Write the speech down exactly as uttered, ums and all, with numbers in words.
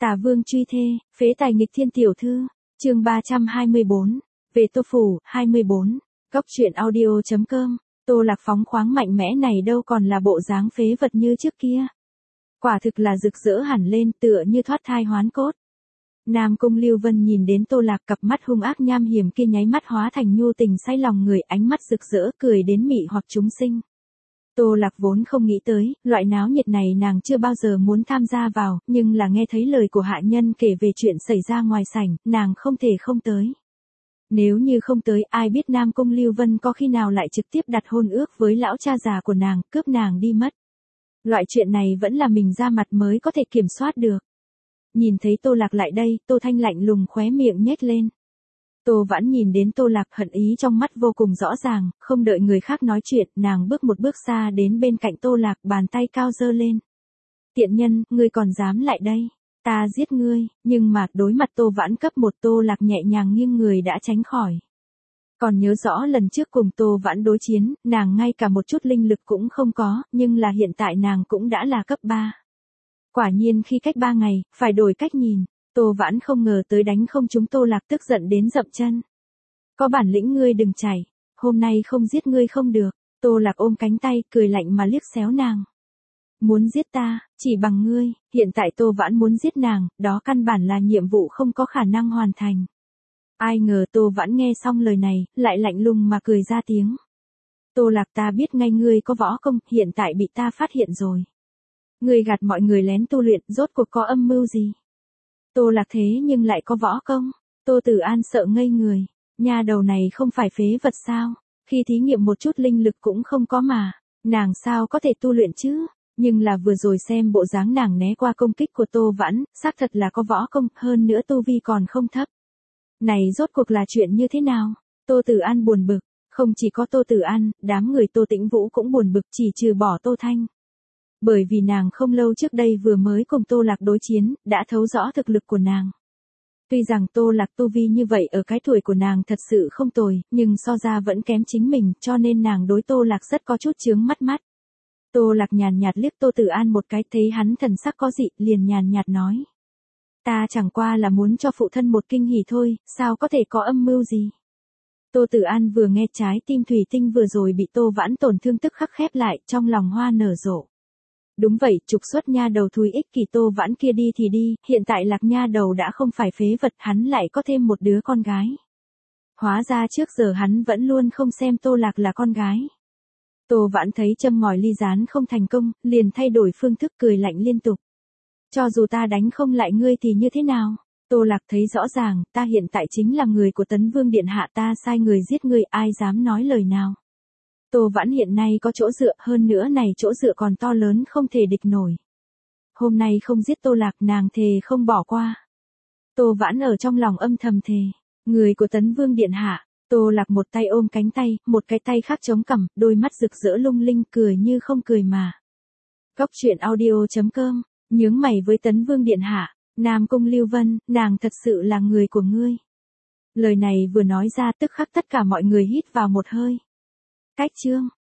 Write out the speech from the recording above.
Tả Vương truy thê, phế tài nghịch thiên tiểu thư, chương ba trăm hai mươi bốn, về Tô Phủ, hai mươi bốn, Góc truyện audio.com, Tô Lạc phóng khoáng mạnh mẽ này đâu còn là bộ dáng phế vật như trước kia. Quả thực là rực rỡ hẳn lên tựa như thoát thai hoán cốt. Nam Cung Lưu Vân nhìn đến Tô Lạc cặp mắt hung ác nham hiểm kia nháy mắt hóa thành nhu tình say lòng người, ánh mắt rực rỡ cười đến mị hoặc chúng sinh. Tô Lạc vốn không nghĩ tới, loại náo nhiệt này nàng chưa bao giờ muốn tham gia vào, nhưng là nghe thấy lời của hạ nhân kể về chuyện xảy ra ngoài sảnh, nàng không thể không tới. Nếu như không tới, ai biết Nam Cung Lưu Vân có khi nào lại trực tiếp đặt hôn ước với lão cha già của nàng, cướp nàng đi mất. Loại chuyện này vẫn là mình ra mặt mới có thể kiểm soát được. Nhìn thấy Tô Lạc lại đây, Tô Thanh lạnh lùng khóe miệng nhếch lên. Tô Vãn nhìn đến Tô Lạc hận ý trong mắt vô cùng rõ ràng, không đợi người khác nói chuyện, nàng bước một bước xa đến bên cạnh Tô Lạc, bàn tay cao giơ lên. Tiện nhân, ngươi còn dám lại đây, ta giết ngươi, nhưng mà đối mặt Tô Vãn cấp một, Tô Lạc nhẹ nhàng nghiêng người đã tránh khỏi. Còn nhớ rõ lần trước cùng Tô Vãn đối chiến, nàng ngay cả một chút linh lực cũng không có, nhưng là hiện tại nàng cũng đã là cấp ba. Quả nhiên khi cách ba ngày, phải đổi cách nhìn. Tô Vãn không ngờ tới đánh không trúng, Tô Lạc tức giận đến dậm chân. Có bản lĩnh ngươi đừng chảy, hôm nay không giết ngươi không được. Tô Lạc ôm cánh tay, cười lạnh mà liếc xéo nàng. Muốn giết ta, chỉ bằng ngươi, hiện tại Tô Vãn muốn giết nàng, đó căn bản là nhiệm vụ không có khả năng hoàn thành. Ai ngờ Tô Vãn nghe xong lời này, lại lạnh lùng mà cười ra tiếng. Tô Lạc, ta biết ngay ngươi có võ công, hiện tại bị ta phát hiện rồi. Ngươi gạt mọi người lén tu luyện, rốt cuộc có âm mưu gì? Tô Lạc thế nhưng lại có võ công. Tô Tử An sợ ngây người. Nha đầu này không phải phế vật sao? Khi thí nghiệm một chút linh lực cũng không có mà. Nàng sao có thể tu luyện chứ? Nhưng là vừa rồi xem bộ dáng nàng né qua công kích của Tô Vãn, xác thật là có võ công, hơn nữa tu vi còn không thấp. Này rốt cuộc là chuyện như thế nào? Tô Tử An buồn bực. Không chỉ có Tô Tử An, đám người Tô Tĩnh Vũ cũng buồn bực, chỉ trừ bỏ Tô Thanh. Bởi vì nàng không lâu trước đây vừa mới cùng Tô Lạc đối chiến, đã thấu rõ thực lực của nàng. Tuy rằng Tô Lạc tu vi như vậy ở cái tuổi của nàng thật sự không tồi, nhưng so ra vẫn kém chính mình, cho nên nàng đối Tô Lạc rất có chút chướng mắt mắt. Tô Lạc nhàn nhạt liếc Tô Tử An một cái, thấy hắn thần sắc có dị, liền nhàn nhạt nói. Ta chẳng qua là muốn cho phụ thân một kinh hỉ thôi, sao có thể có âm mưu gì? Tô Tử An vừa nghe, trái tim thủy tinh vừa rồi bị Tô Vãn tổn thương tức khắc khép lại, trong lòng hoa nở rộ. Đúng vậy, trục xuất nha đầu thúi ích kỷ Tô Vãn kia đi thì đi, hiện tại Lạc nha đầu đã không phải phế vật, hắn lại có thêm một đứa con gái. Hóa ra trước giờ hắn vẫn luôn không xem Tô Lạc là con gái. Tô Vãn thấy châm ngòi ly gián không thành công, liền thay đổi phương thức, cười lạnh liên tục. Cho dù ta đánh không lại ngươi thì như thế nào? Tô Lạc thấy rõ ràng, ta hiện tại chính là người của Tấn Vương Điện Hạ, ta sai người giết ngươi, ai dám nói lời nào? Tô Vãn hiện nay có chỗ dựa, hơn nữa này chỗ dựa còn to lớn không thể địch nổi. Hôm nay không giết Tô Lạc, nàng thề không bỏ qua. Tô Vãn ở trong lòng âm thầm thề, người của Tấn Vương Điện Hạ. Tô Lạc một tay ôm cánh tay, một cái tay khác chống cằm, đôi mắt rực rỡ lung linh, cười như không cười mà. Góc truyện audio.com, nhướng mày với Tấn Vương Điện Hạ, Nam Cung Lưu Vân, nàng thật sự là người của ngươi. Lời này vừa nói ra tức khắc tất cả mọi người hít vào một hơi. Cách chương